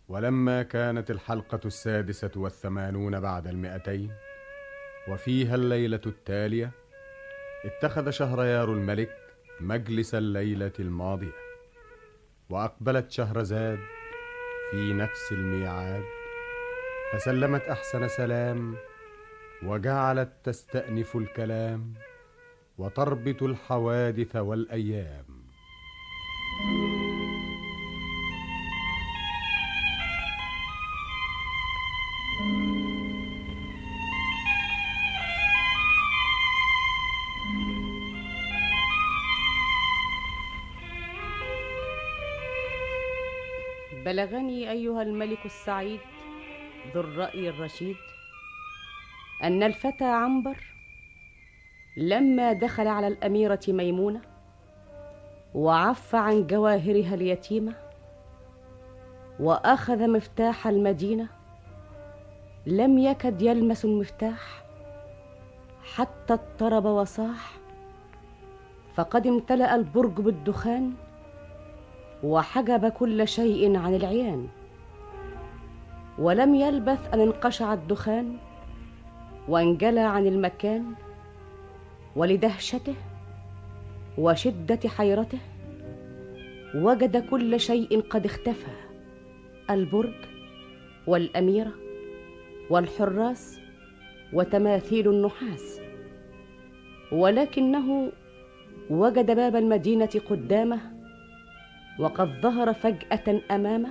ولما كانت الحلقة 86 بعد 200 وفيها الليلة التالية، اتخذ شهريار الملك مجلس الليلة الماضية، وأقبلت شهرزاد في نفس الميعاد، فسلمت أحسن سلام، وجعلت تستأنف الكلام وتربط الحوادث والأيام. بلغني أيها الملك السعيد ذو الرأي الرشيد أن الفتى عنبر لما دخل على الأميرة ميمونة وعف عن جواهرها اليتيمة وأخذ مفتاح المدينة، لم يكد يلمس المفتاح حتى اضطرب وصاح، فقد امتلأ البرج بالدخان وحجب كل شيء عن العيان، ولم يلبث أن انقشع الدخان وانجلى عن المكان، ولدهشته وشدة حيرته وجد كل شيء قد اختفى، البرج والأميرة والحراس وتماثيل النحاس، ولكنه وجد باب المدينة قدامه وقد ظهر فجأة أمامه،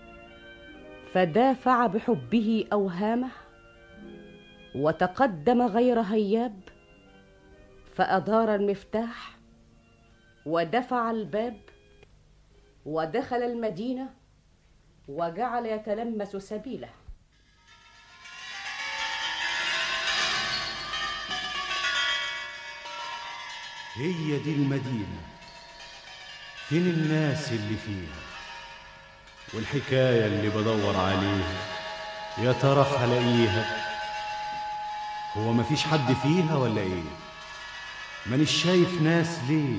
فدافع بحبه أوهامه وتقدم غير هياب، فأدار المفتاح ودفع الباب ودخل المدينة وجعل يتلمس سبيله. هي دي المدينة، فين الناس اللي فيها والحكاية اللي بدور عليها، يا ترى هلاقيها؟ هو مفيش حد فيها ولا ايه؟ مانيش شايف ناس ليه؟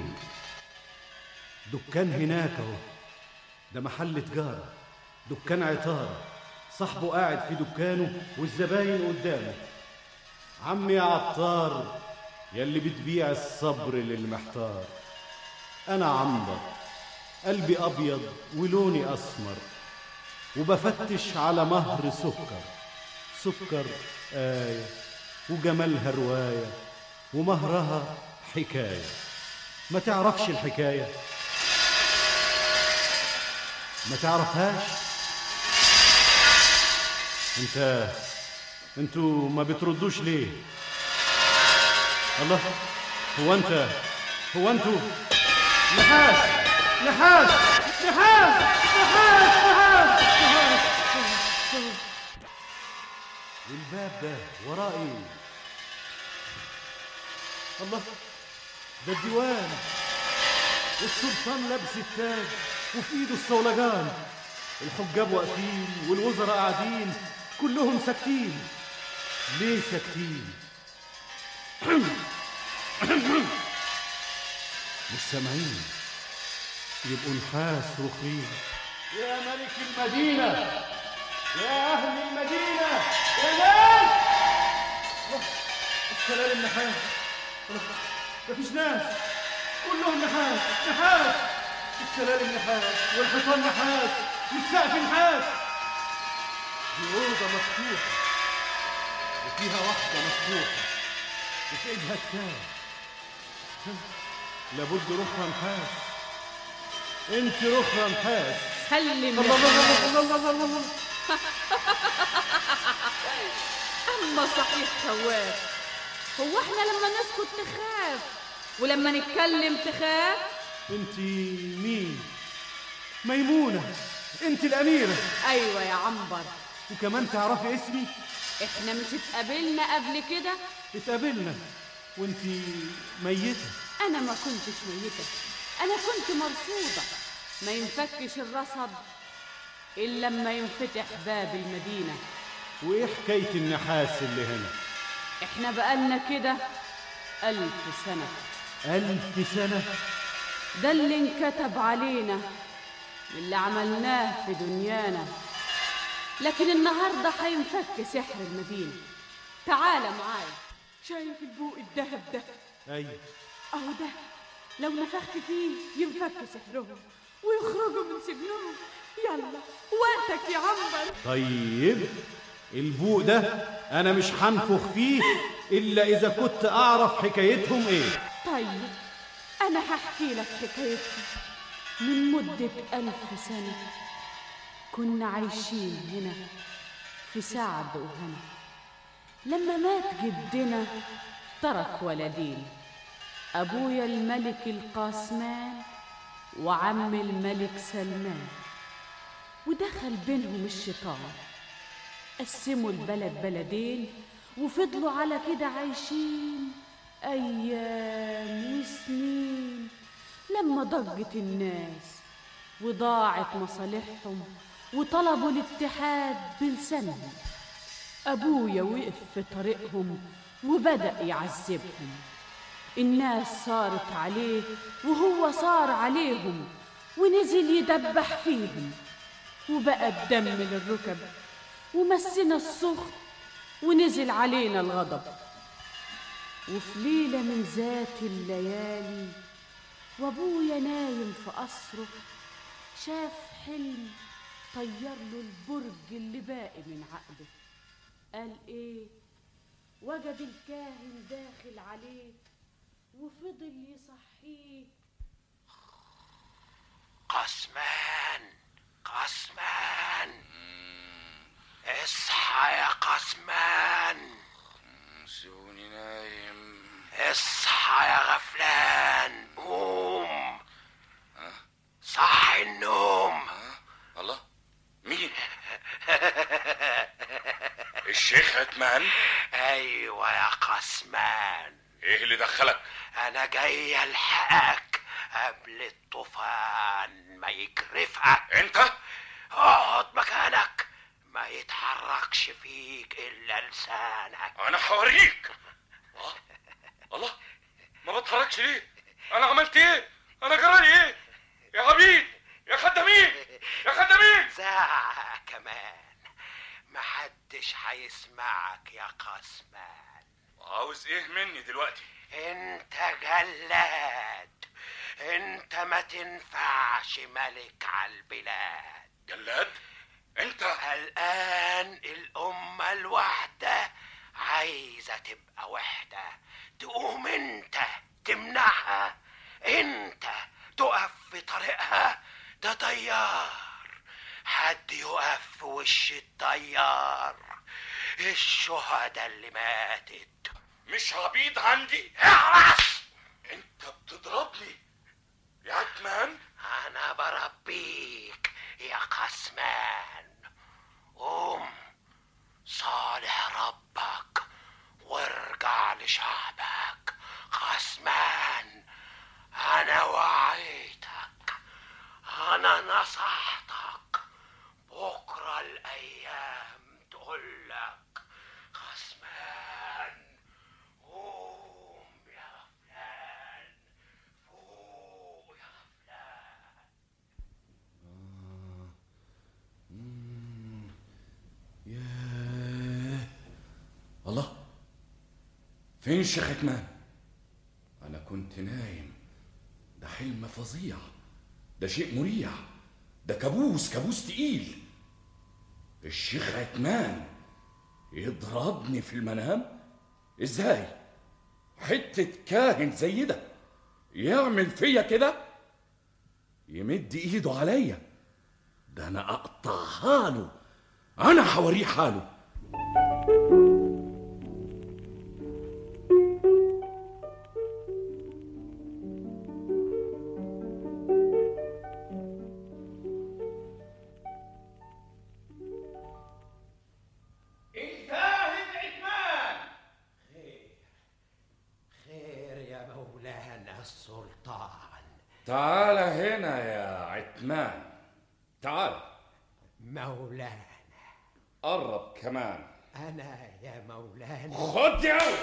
دكان هناك اهو، ده محل تجارة، دكان عطارة، صاحبه قاعد في دكانه والزباين قدامه. عمي يا عطار ياللي بتبيع الصبر للمحتار، أنا عنبر قلبي أبيض ولوني أسمر، وبفتش على مهر سكر، سكر آية وجمالها رواية ومهرها حكاية. ما تعرفش الحكاية؟ ما تعرفهاش؟ انتوا ما بتردوش ليه؟ الله، هو انتوا نحاس نحاس نحاس نحاس نحاس نحاس. والباب ده وراه ايه؟ الله، ده الديوان، والسلطان لابس التاج وفي ايده الصولجان، الحجاب واقفين والوزراء قاعدين كلهم ساكتين. ليه ساكتين؟ مش سامعين، يبقوا نحاس رخيم. يا ملك المدينة، يا أهل المدينة، يا ناس، السلالم نحاس، مفيش ناس، كلهم نحاس نحاس، السلالم نحاس والحيطان نحاس والسقف نحاس. دي أوضة مفتوحة وفيها واحدة مفتوحة وفي إيدها التاج، لابد روحها نحاس. انت روحها نحاس. سلم. الله الله الله الله الله الله. أما صحيح خواف، هو احنا لما نسكت تخاف ولما نتكلم تخاف؟ انت مين؟ ميمونة، انت الأميرة. أيوة يا عنبر. وكمان تعرفي اسمي؟ احنا مش اتقابلنا قبل كده؟ اتقابلنا وانت ميتة. أنا ما كنتش ميتة، أنا كنت مرصودة. ما ينفكش الرصد إلا لما ينفتح باب المدينة. وإيه حكاية النحاس اللي هنا؟ إحنا بقالنا كده 1000 سنة. 1000 سنة؟ ده اللي انكتب علينا، اللي عملناه في دنيانا. لكن النهارده هينفك سحر المدينة. تعالى معايا. شايف البوق الدهب ده؟ ايوه. اهو ده لو نفخت فيه ينفك سحرهم ويخرجوا من سجنهم. يلا وقتك يا عنبر. طيب البوق ده انا مش هنفخ فيه الا اذا كنت اعرف حكايتهم ايه. طيب انا هحكي لك حكايتهم. من مدة 1000 سنة كنا عايشين هنا في سعد وهنا. لما مات جدنا ترك ولدين، أبويا الملك القاسمان وعم الملك سلمان، ودخل بينهم الشيطان. قسموا البلد بلدين وفضلوا على كده عايشين أيام وسنين، لما ضجت الناس وضاعت مصالحهم وطلبوا الاتحاد بلسانهم. أبويا وقف في طريقهم وبدأ يعذبهم. الناس صارت عليه وهو صار عليهم، ونزل يدبح فيهم، وبقى الدم للركب ومسنا السخط ونزل علينا الغضب. وفي ليلة من ذات الليالي وابويا نايم في قصره شاف حلم طير له البرج اللي باقي من عقله. قال ايه؟ وجد الكاهن داخل عليه وفضل يصحيه. قاسمان اصحى يا قاسمان. سيبوني نايم. اصحى يا غفلان، قوم. صحي النوم. الله، مين؟ الشيخ عثمان؟ ايوه يا قاسمان. ايه اللي دخلك؟ انا جاي الحقك قبل الطوفان ما يكرفك. انت؟ اقعد مكانك، ما يتحركش فيك الا لسانك. انا هوريك. الله، ما بتحركش ليه؟ انا عملت ايه؟ انا جرالي ايه؟ يا عبيد، يا خدامين، يا خدامين. ساعة كمان محدش هيسمعك يا قاسمان. عاوز ايه مني دلوقتي؟ انت جلاد، انت ما تنفعش ملك على البلاد. جلاد؟ انت؟ الآن الأمة الواحدة عايزة تبقى وحدة. تقوم انت تمنعها، انت تقف في طريقها. ده طيار، حد يقف في وش الطيار. الشهداء اللي ماتت مش عبيد عندي. احرص. انت بتضربني يا عثمان؟ انا بربيك يا قاسمان. قوم صالح ربك وارجع لشعبك. قاسمان، انا وعيتك، انا نصحتك. بكره الايام تقولك. قاسمان، قوم يا فلان، فوق يا فلان. ياه، الله، فين الشيخ عثمان؟ انا كنت نايم. ده حلم فظيع، ده شيء مريع، ده كابوس تقيل. الشيخ عثمان يضربني في المنام؟ ازاي؟ حتة كاهن زي ده يعمل فيا كده؟ يمد ايده عليا؟ ده انا اقطعها له، انا هوريه حاله. تعال هنا يا عثمان، تعال. مولانا. قرب كمان. أنا يا مولانا. خد دي أوي.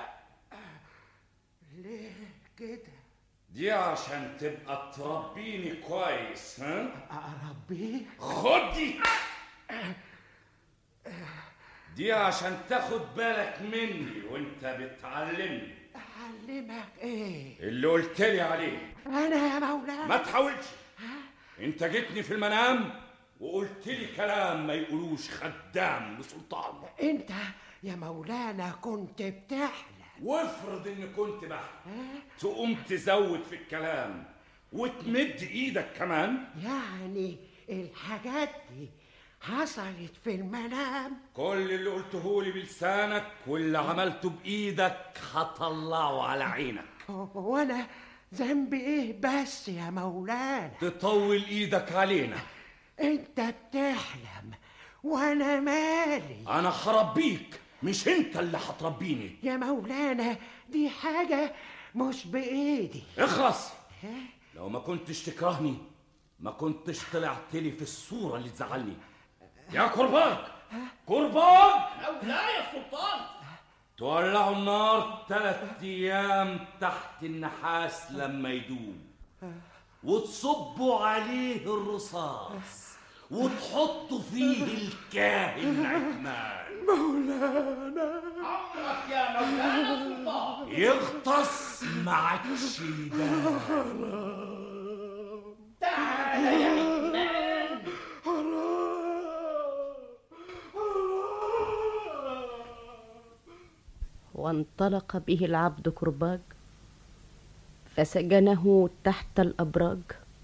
ليه كده؟ دي عشان تبقى تربيني كويس. ها؟ أربيك؟ خد دي. دي عشان تاخد بالك مني وانت بتعلمني. أعلمك إيه؟ اللي قلت لي عليه. أنا يا مولانا ما تحاولش. انت جيتني في المنام وقلت لي كلام ما يقولوش خدام لسلطان. أنت يا مولانا كنت بتحلم. وافرض اني كنت بحلم، تقوم تزود في الكلام وتمد ايدك كمان. يعني الحاجات دي حصلت في المنام؟ كل اللي قلته لي بلسانك واللي عملته بايدك هطلعه على عينك. وانا ذنبي ايه بس يا مولانا؟ تطول ايدك علينا. انت بتحلم وانا مالي؟ انا هربيك مش انت اللي هتربيني يا مولانا، دي حاجة مش بايدي. اخلص. لو ما كنتش تكرهني ما كنتش طلعت لي في الصورة اللي تزعلني. يا كرباج، كرباج. مولاي يا سلطان. تولعوا النار 3 أيام تحت النحاس لما يدوب، وتصبوا عليه الرصاص وتحطوا فيه الكاهن عثمان. مولانا عمرك يا مولانا سلطان. يغطس مع الشيبان. تعال يا عثمان. وانطلق به العبد كرباج فسجنه تحت الأبراج،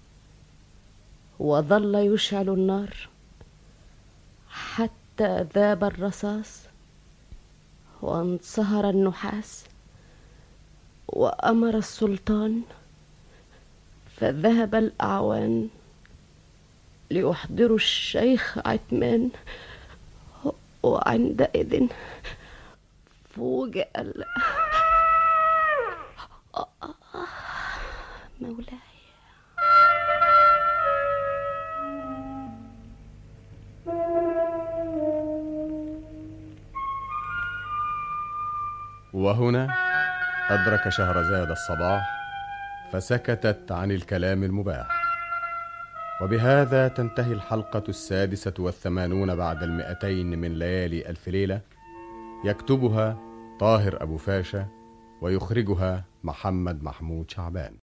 وظل يشعل النار حتى ذاب الرصاص وانصهر النحاس. وأمر السلطان فذهب الأعوان ليحضروا الشيخ عثمان، وعندئذ فوجئ مولاي. وهنا أدرك شهرزاد الصباح فسكتت عن الكلام المباح. وبهذا تنتهي الحلقة 86 بعد 200 من ليالي ألف ليلة. يكتبها طاهر أبو فاشا ويخرجها محمد محمود شعبان.